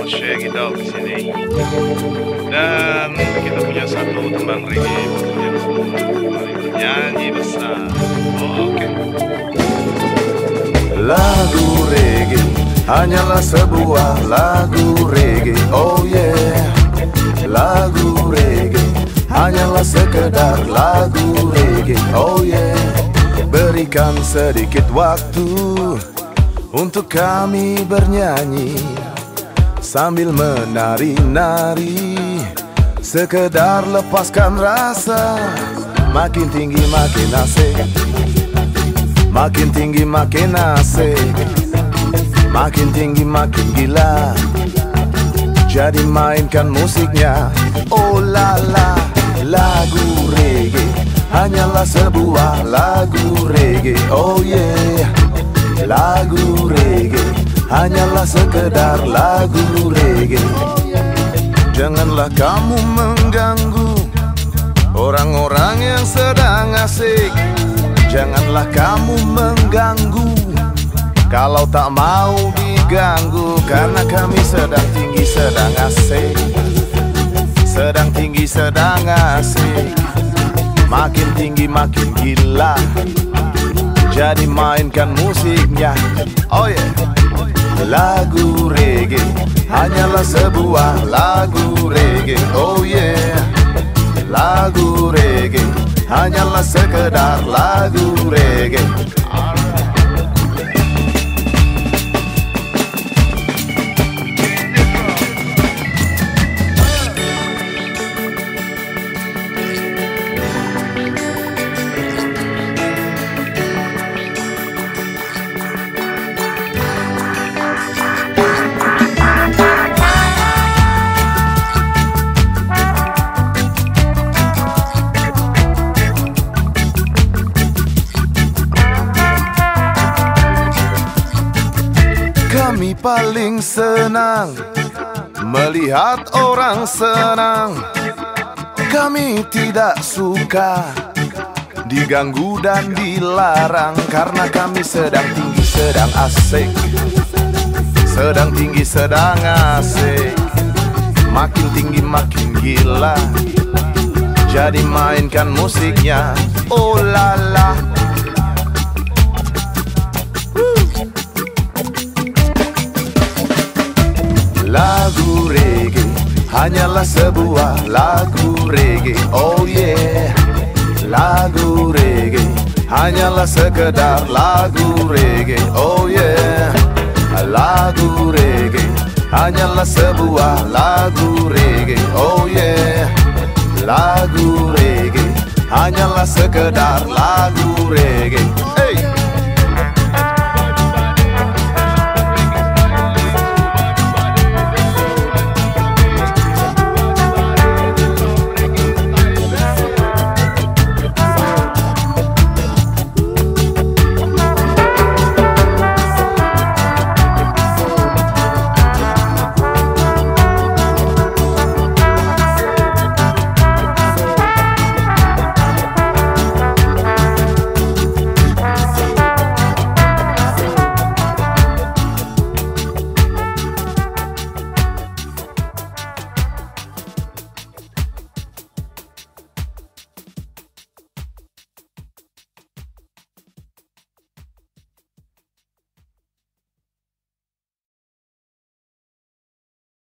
Shaggy Dog di sini. Dan kita punya satu tembang reggae yang mari bernyanyi bersama. Oke. Lagu reggae hanyalah sebuah lagu reggae. Oh yeah. Lagu reggae hanyalah sekedar lagu reggae. Oh yeah. Berikan sedikit waktu untuk kami bernyanyi sambil menari-nari, sekedar lepaskan rasa. Makin tinggi makin asik, makin tinggi makin asik, makin tinggi makin gila. Jadi mainkan musiknya. Oh la la. Lagu reggae hanyalah sebuah lagu reggae. Oh yeah. Lagu reggae hanyalah sekedar lagu reggae. Janganlah kamu mengganggu orang-orang yang sedang asik. Janganlah kamu mengganggu kalau tak mau diganggu, karena kami sedang tinggi sedang asik, sedang tinggi sedang asik, makin tinggi makin gila. Jadi mainkan musiknya. Oh yeah. Lagu reggae hanyalah sebuah lagu reggae. Oh yeah. Lagu reggae hanyalah sekedar lagu reggae. Kami paling senang melihat orang senang. Kami tidak suka diganggu dan dilarang, karena kami sedang tinggi sedang asik, sedang tinggi sedang asik, makin tinggi makin gila. Jadi mainkan musiknya. Oh la la. Lagu reggae hanyalah sebuah lagu reggae. Oh yeah. Lagu reggae hanyalah sekedar lagu reggae. Oh yeah. Lagu reggae hanyalah sebuah lagu reggae. Oh yeah. Lagu reggae hanyalah sekedar lagu reggae. Hey.